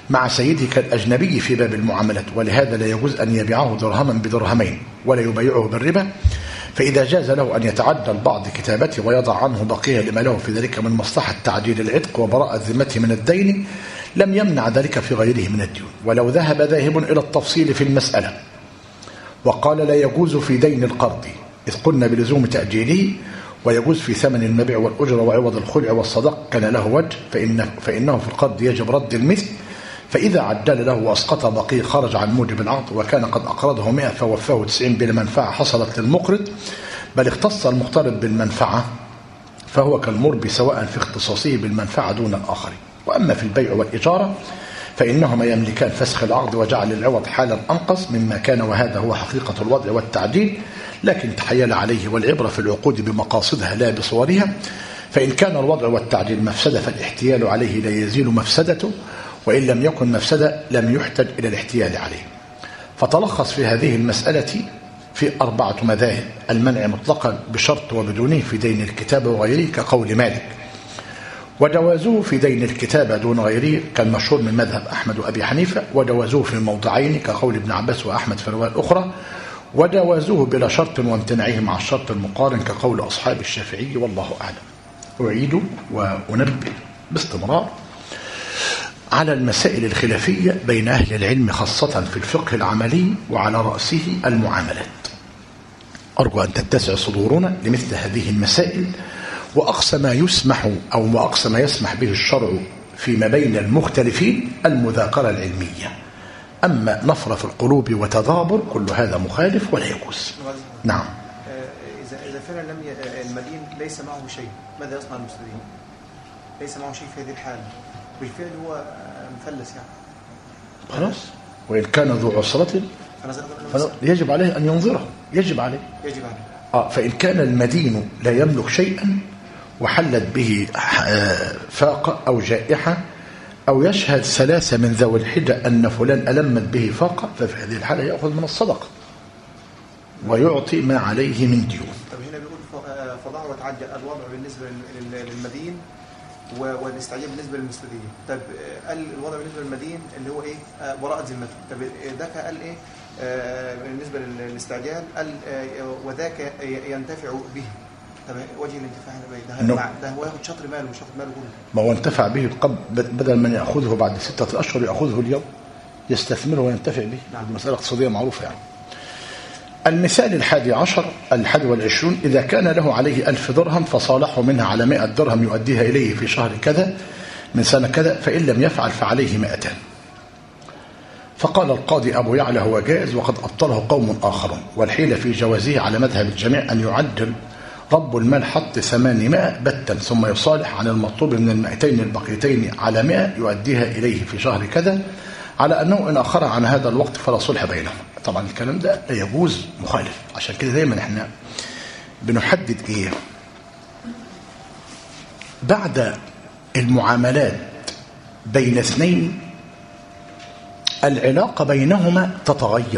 A: مع سيده كالأجنبي في باب المعاملات، ولهذا لا يجوز أن يبيعه درهما بدرهمين ولا يبيعه بالربا. فإذا جاز له أن يتعدل بعض كتابته ويضع عنه بقية لما له في ذلك من مصلحة تعجيل العتق وبراءة ذمته من الدين لم يمنع ذلك في غيره من الديون. ولو ذهب ذاهب إلى التفصيل في المسألة وقال لا يجوز في دين القرض إذ قلنا بلزوم تأجيله ويجوز في ثمن المبيع والأجرة وعوض الخلع والصدق كان له وجه فإنه في القرض يجب رد المثل، فإذا عدل له وأسقط بقيه خرج عن موجب العقد وكان قد أقرضه 100 فوفاه 90 بلا منفعة حصلت للمقرض، بل اختص المقترض بالمنفعة فهو كالمربي سواء في اختصاصه بالمنفعة دون الآخر. وأما في البيع والإجارة فإنهما يملكان فسخ العقد وجعل العوض حالا أنقص مما كان، وهذا هو حقيقة الوضع والتعديل، لكن تحيل عليه، والعبرة في العقود بمقاصدها لا بصورها. فإن كان الوضع والتعديل مفسدة فالاحتيال عليه لا يزيل مفسدته، وإن لم يكن مفسدة لم يحتج إلى الاحتيال عليه. فتلخص في هذه المسألة في 4 مذاهب: المنع مطلقا بشرط وبدونه في دين الكتابة وغيره كقول مالك، وجوازوه في دين الكتابة دون غيره كالمشهور من مذهب أحمد وأبي حنيفة، وجوازوه في موضعين كقول ابن عباس وأحمد في الرواية الأخرى، وجوازوه بلا شرط وامتناعه مع الشرط المقارن كقول أصحاب الشافعي، والله أعلم. أعيد وأنبه باستمرار على المسائل الخلافية بين أهل العلم خاصة في الفقه العملي وعلى رأسه المعاملات. أرجو أن تتسع صدورنا لمثل هذه المسائل، وأقصى ما يسمح أو ما أقصى ما يسمح به الشرع فيما بين المختلفين المذاكرة العلمية. أما نفر في القلوب وتدابر كل هذا مخالف ولا يجوز. نعم.
F: إذا فعلا لم المدين ليس معه شيء، ماذا يصنع المسلمين؟ ليس معه شيء في هذه الحالة، بالفعل هو مفلس يعني.
A: خلاص. وإن كان ذو عسرة يجب عليه أن ينظره، يجب عليه. فإن كان المدين لا يملك شيئا وحلت به فاقة أو جائحة أو يشهد 3 من ذوي الحجة أن فلان ألمت به فاقة، ففي هذه الحالة يأخذ من الصدقة ويعطي ما عليه من ديون.
F: طب هنا بيقول فضع وتعجل الوضع بالنسبة للمدين والاستعجال بالنسبة للمستدين. طب قال الوضع بالنسبة للمدين اللي هو إيه؟ براءة ذمته. طب ذاك قال إيه بالنسبة للاستعجال؟ قال وذاك ينتفع به. طب وجه الانتفاع ده هو ياخد شطر ماله مش ياخد ماله كله. ما
A: هو انتفع به بدل من يأخذه بعد 6 أشهر يأخذه اليوم يستثمره وينتفع به. نعم. مسألة اقتصادية معروفة يعني. المثال 21 إذا كان له عليه 1000 درهم فصالحه منها على 100 درهم يؤديها إليه في شهر كذا من سنة كذا، فإن لم يفعل فعليه 200. فقال القاضي أبو يعلى هو جائز وقد أبطله قوم آخرون، والحيلة في جوازه على مذهب الجميع أن يعدل رب المال حط 800 بتا ثم يصالح عن المطلوب من 200 البقيتين على 100 يؤديها إليه في شهر كذا، على أنه إن أخر عن هذا الوقت فلا صلح بينهم. طبعا الكلام ده لا يجوز، مخالف. عشان كده دايما احنا بنحدد ايه بعد المعاملات بين اثنين العلاقة بينهما تتغير.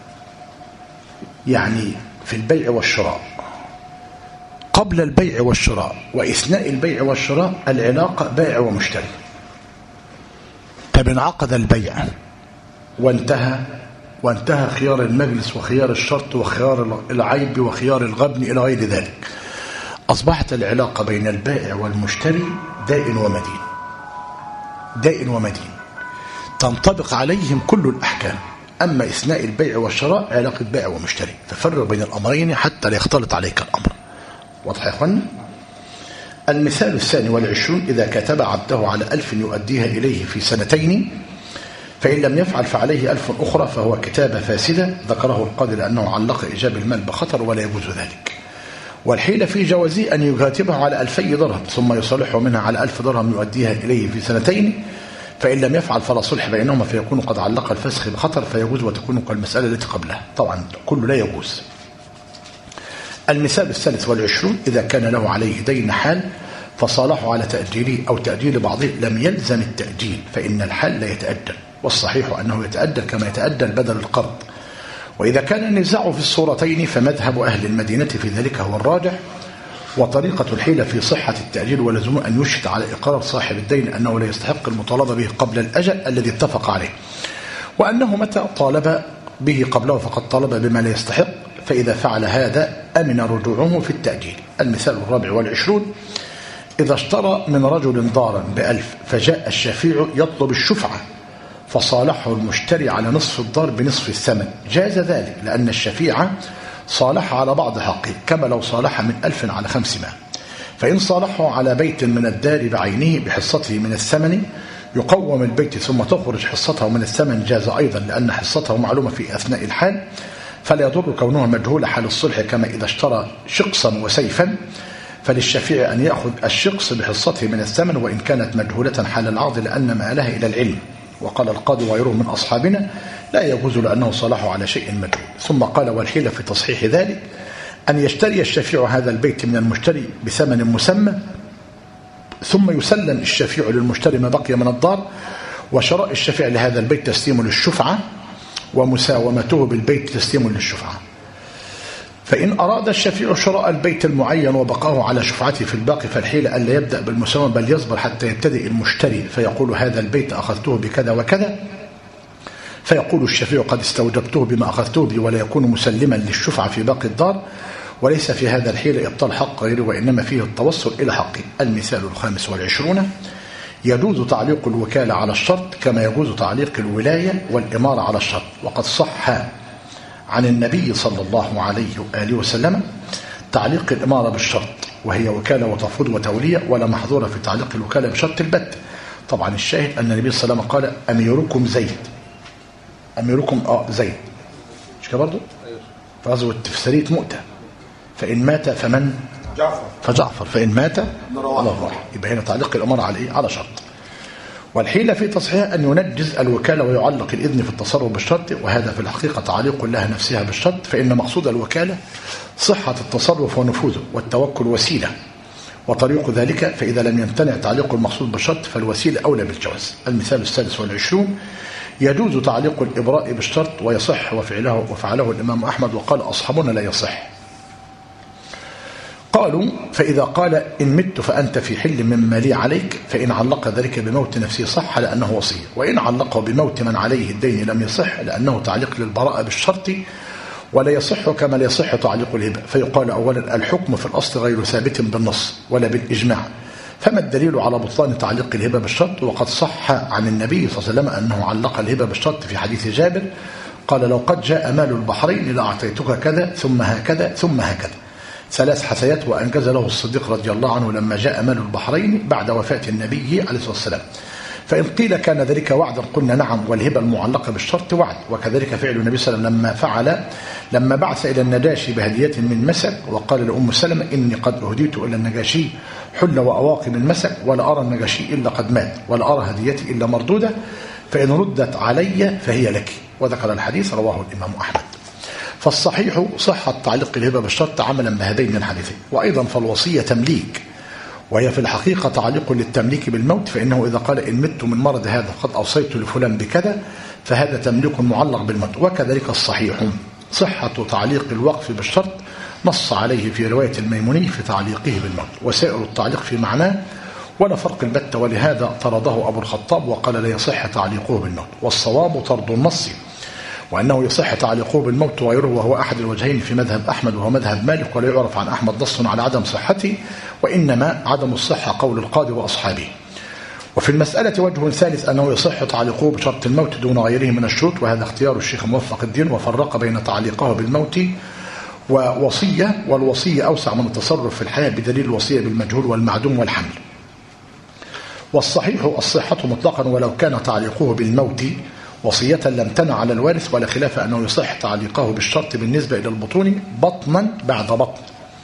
A: يعني في البيع والشراء قبل البيع والشراء وإثناء البيع والشراء العلاقة بائع ومشتري. طب انعقد البيع وانتهى خيار المجلس وخيار الشرط وخيار العيب وخيار الغبن إلى غير ذلك، أصبحت العلاقة بين البائع والمشتري دائن ومدين تنطبق عليهم كل الأحكام. أما إثناء البيع والشراء علاقة بائع ومشتري، ففرق بين الأمرين حتى لا يختلط عليك الأمر. واضح يا أخوانا؟ المثال 22 إذا كتب عبده على 1000 يؤديها إليه في 2 فإن لم يفعل فعليه 1000 أخرى فهو كتابة فاسدة، ذكره القاضي لأنه علق إيجاب المال بخطر ولا يجوز ذلك. والحيلة في جوازه أن يكاتبه على 2000 درهم ثم يصالحه منها على 1000 درهم يؤديها إليه في 2 فإن لم يفعل فلا صلح بينهما فيكون قد علق الفسخ بخطر فيجوز وتكون كالمسألة التي قبلها. طبعا كله لا يجوز. المثال 23 إذا كان له عليه دين حال فصالحه على تأجيله أو تأجيل بعضه لم يلزم التأجيل، فإن الحال لا يتأجل، والصحيح أنه يتأجل كما يتأجل بدل القرض. وإذا كان النزاع في الصورتين فمذهب أهل المدينة في ذلك هو الراجح، وطريقة الحيلة في صحة التأجيل ولزوم أن يشهد على إقرار صاحب الدين أنه لا يستحق المطالبة به قبل الأجل الذي اتفق عليه، وأنه متى طالب به قبله فقد طالب بما لا يستحق، فإذا فعل هذا أمن رجوعه في التأجيل. المثال 24: إذا اشترى من رجل دارا ب1000 فجاء الشفيع يطلب الشفعة فصالحه المشتري على نصف الدار بنصف الثمن، جاز ذلك لأن الشفيع صالح على بعض حقه كما لو صالح من 1000 على 500. فإن صالحه على بيت من الدار بعينه بحصته من الثمن يقوم البيت ثم تخرج حصته من الثمن، جاز أيضا لأن حصته معلومة في أثناء الحال، فلا يضر كونه مجهول حال الصلح. كما إذا اشترى شقصا وسيفا فللشفيع أن يأخذ الشقص بحصته من الثمن وإن كانت مجهولة حال العقد لأن مآلها إلى العلم. وقال القاضي وغيره من أصحابنا لا يجوز لأنه صالحه على شيء مجهول. ثم قال: والحيلة في تصحيح ذلك أن يشتري الشفيع هذا البيت من المشتري بثمن مسمى ثم يسلم الشفيع للمشتري ما بقي من الدار، وشراء الشفيع لهذا البيت تسليم للشفعة ومساومته بالبيت تسليم للشفعة. فإن أراد الشفيع شراء البيت المعين وبقاه على شفعته في الباقي فالحيلة ألا يبدأ بالمساومة بل يصبر حتى يبتدئ المشتري فيقول: هذا البيت أخذته بكذا وكذا، فيقول الشفيع: قد استوجبته بما أخذته به، ولا يكون مسلما للشفعة في باقي الدار. وليس في هذا الحيلة إبطال حق غيره وإنما فيه التوصل إلى حقه. المثال 25: يجوز تعليق الوكالة على الشرط كما يجوز تعليق الولاية والإمارة على الشرط. وقد صح عن النبي صلى الله عليه وآله وسلم تعليق الإمارة بالشرط، وهي وكالة وتفويض وتولية، ولا محظورة في تعليق الوكالة بشرط البت. طبعا الشاهد أن النبي صلى الله عليه وسلم قال: أميركم زيد، أميركم زيد، مش كده برضه؟ في غزوة سرية مؤتة، فإن مات فمن؟
C: جعفر،
A: فجعفر، فإن مات على الراح. يبقى هنا تعليق الإمارة على إيه؟ على شرط. والحيلة في تصحيح أن ينجز الوكالة ويعلق الإذن في التصرف بالشرط، وهذا في الحقيقة تعليق لها نفسها بالشرط، فإن مقصود الوكالة صحة التصرف ونفوذه، والتوكل وسيلة وطريق ذلك، فإذا لم يمتنع تعليق المقصود بالشرط فالوسيلة أولى بالجواز. المثال 26: يجوز تعليق الإبراء بالشرط ويصح وفعله الإمام أحمد، وقال أصحابنا لا يصح. قالوا: فإذا قال إن مت فأنت في حل مما لي عليك، فإن علق ذلك بموت نفسه صح لأنه وصية، وإن علقه بموت من عليه الدين لم يصح لأنه تعليق للبراءة بالشرط، ولا يصح كما لا يصح تعليق الهبة. فيقال: أولا الحكم في الأصل غير ثابت بالنص ولا بالإجماع، فما الدليل على بطلان تعليق الهبة بالشرط؟ وقد صح عن النبي صلى الله عليه وسلم أنه علق الهبة بالشرط في حديث جابر قال: لو قد جاء مال البحرين لأعطيتك كذا ثم هكذا ثم هكذا 3 حثيات، وأنجز له الصديق رضي الله عنه لما جاء مال البحرين بعد وفاة النبي عليه الصلاة والسلام. فإن قيل كان ذلك وعدا قلنا نعم، والهبة المعلقة بالشرط وعد، وكذلك فعل النبي صلى الله عليه وسلم لما بعث إلى النجاشي بهدية من مسك، وقال لأم سلمة: إني قد أهديت إلى النجاشي حل وأواقي من مسك، ولا أرى النجاشي إلا قد مات، ولا أرى هديتي إلا مردودة، فإن ردت علي فهي لك. وذكر الحديث رواه الإمام أحمد. فالصحيح صحة تعليق الهبة بالشرط عملا بهذين الحديثين. وأيضا فالوصية تمليك، وهي في الحقيقة تعليق للتمليك بالموت، فإنه إذا قال إن مت من مرض هذا قد أوصيت لفلان بكذا فهذا تمليك معلق بالموت. وكذلك الصحيح صحة تعليق الوقف بالشرط نص عليه في رواية الميموني في تعليقه بالموت، وسائر التعليق في معناه ولا فرق البتة، ولهذا طرده أبو الخطاب وقال لا يصح تعليقه بالموت. والصواب طرد النص، وأنه يصح تعليقه بالموت وغيره، وهو أحد الوجهين في مذهب أحمد وهو مذهب مالك، ولا يعرف عن أحمد نص على عدم صحته، وإنما عدم الصحة قول القاضي وأصحابه. وفي المسألة وجه ثالث أنه يصح تعليقه بشرط الموت دون غيره من الشروط، وهذا اختيار الشيخ موفق الدين، وفرق بين تعليقه بالموت ووصية، والوصية أوسع من التصرف في الحياة بدليل الوصية بالمجهول والمعدوم والحمل. والصحيح الصحة مطلقا ولو كان تعليقه بالموت وصية لم تنع على الوارث، ولا خلاف أنه يصح تعليقه بالشرط بالنسبة إلى البطون بطنا بعد بطن،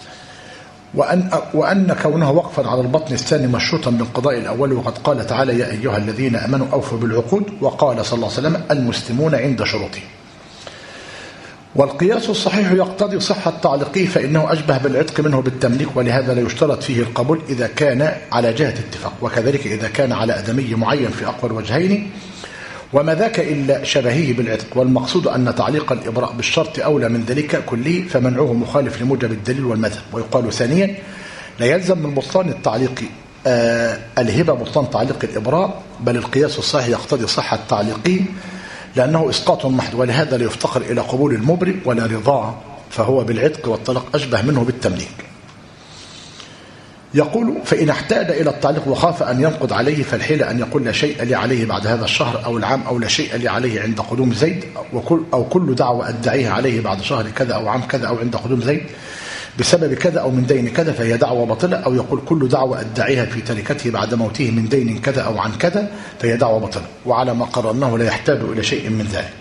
A: وأن كونه وقفا على البطن الثاني مشروطا بالقضاء الأول. وقد قال تعالى: يا أيها الذين أمنوا أوفوا بالعقود، وقال صلى الله عليه وسلم: المسلمون عند شروطه. والقياس الصحيح يقتضي صحة تعليقه، فإنه أشبه بالعتق منه بالتمليك، ولهذا لا يشترط فيه القبول إذا كان على جهة اتفاق، وكذلك إذا كان على أدمي معين في أقوى الوجهين، وما ذاك إلا شبهه بالعتق. والمقصود أن تعليق الإبراء بالشرط أولى من ذلك كله، فمنعه مخالف لموجب الدليل والمذهب. ويقال ثانيا لا يلزم من البطلان التعليقي الهبة بطلان تعليق الإبراء، بل القياس الصحيح يقتضي صحة تعليقه لأنه إسقاط محض، ولهذا لا يفتقر إلى قبول المبرئ ولا رضاعه، فهو بالعتق والطلاق أشبه منه بالتمليك. يقول فإن احتاج إلى التعليق وخاف أن ينقض عليه فالحيلة أن يقول لا شيء لي عليه بعد هذا الشهر أو العام، أو لا شيء لي عليه عند قدوم زيد، أو كل دعوة أدعيها عليه بعد شهر كذا أو عام كذا أو عند قدوم زيد بسبب كذا أو من دين كذا فهي دعوة باطلة، أو يقول كل دعوة أدعيها في تركته بعد موته من دين كذا أو عن كذا فهي دعوة باطلة، وعلى ما قررناه لا يحتاج إلى شيء من ذلك.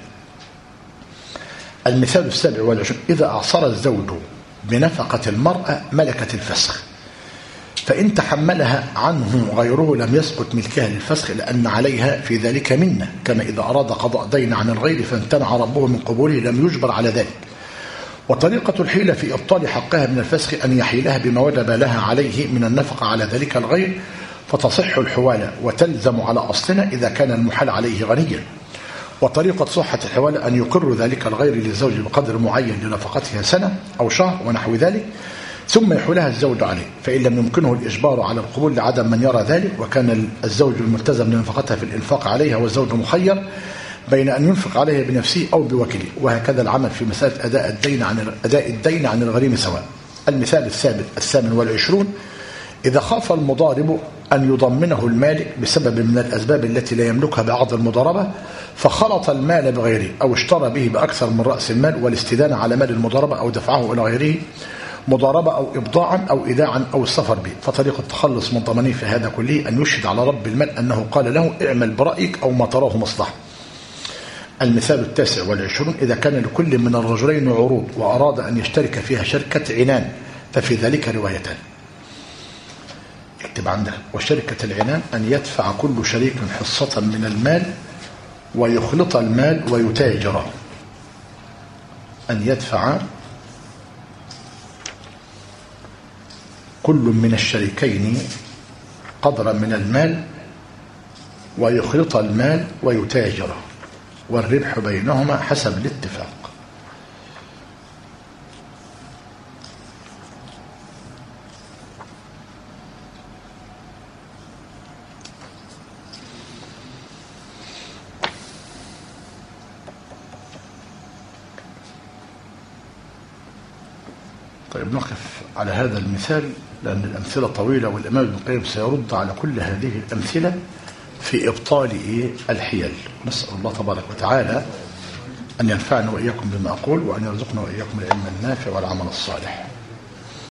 A: المثال 27 إذا أعصر الزوج بنفقة المرأة ملكة الفسخ، فإن تحملها عنه غيره لم يسقط ملكها للفسخ لأن عليها في ذلك منة، كما إذا أراد قضاء دين عن الغير فامتنع ربه من قبوله لم يجبر على ذلك. وطريقة الحيلة في إبطال حقها من الفسخ أن يحيلها بما وجب لها عليه من النفقة على ذلك الغير فتصح الحوالة وتلزم على أصلنا إذا كان المحال عليه غنيا. وطريقة صحة الحوالة أن يقر ذلك الغير للزوج بقدر معين لنفقتها سنة أو شهر ونحو ذلك ثم يحولها الزوج عليه، فإن لم يمكنه الإجبار على القبول لعدم من يرى ذلك وكان الزوج الملتزم لنفقتها في الإنفاق عليها والزوج مخير بين أن ينفق عليها بنفسه أو بوكيله، وهكذا العمل في مسألة أداء الدين عن الغريم سواء. المثال 28 إذا خاف المضارب أن يضمنه المالك بسبب من الأسباب التي لا يملكها بعقد المضاربة فخلط المال بغيره أو اشترى به بأكثر من رأس المال والاستدانة على مال المضاربة أو دفعه إلى غيره مضاربة أو إبضاعا أو إيداعا أو السفر به، فطريقة التخلص من ضمانه في هذا كله أن يشهد على رب المال أنه قال له اعمل برأيك أو ما تراه مصلحة. المثال 29 إذا كان لكل من الرجلين عروض وأراد أن يشترك فيها شركة عنان ففي ذلك روايتان. اكتب عندك وشركة العنان أن يدفع كل شريك حصة من المال ويخلط المال ويتاجره، أن يدفع كل من الشريكين قدرا من المال ويخلط المال ويتاجره والربح بينهما حسب الاتفاق. طيب نقف على هذا المثال لأن الأمثلة طويلة والإمام ابن القيم سيرد على كل هذه الأمثلة في إبطال الحيل. نسأل الله تبارك وتعالى أن ينفعنا وإياكم بما أقول وأن يرزقنا وإياكم العلم النافع والعمل الصالح.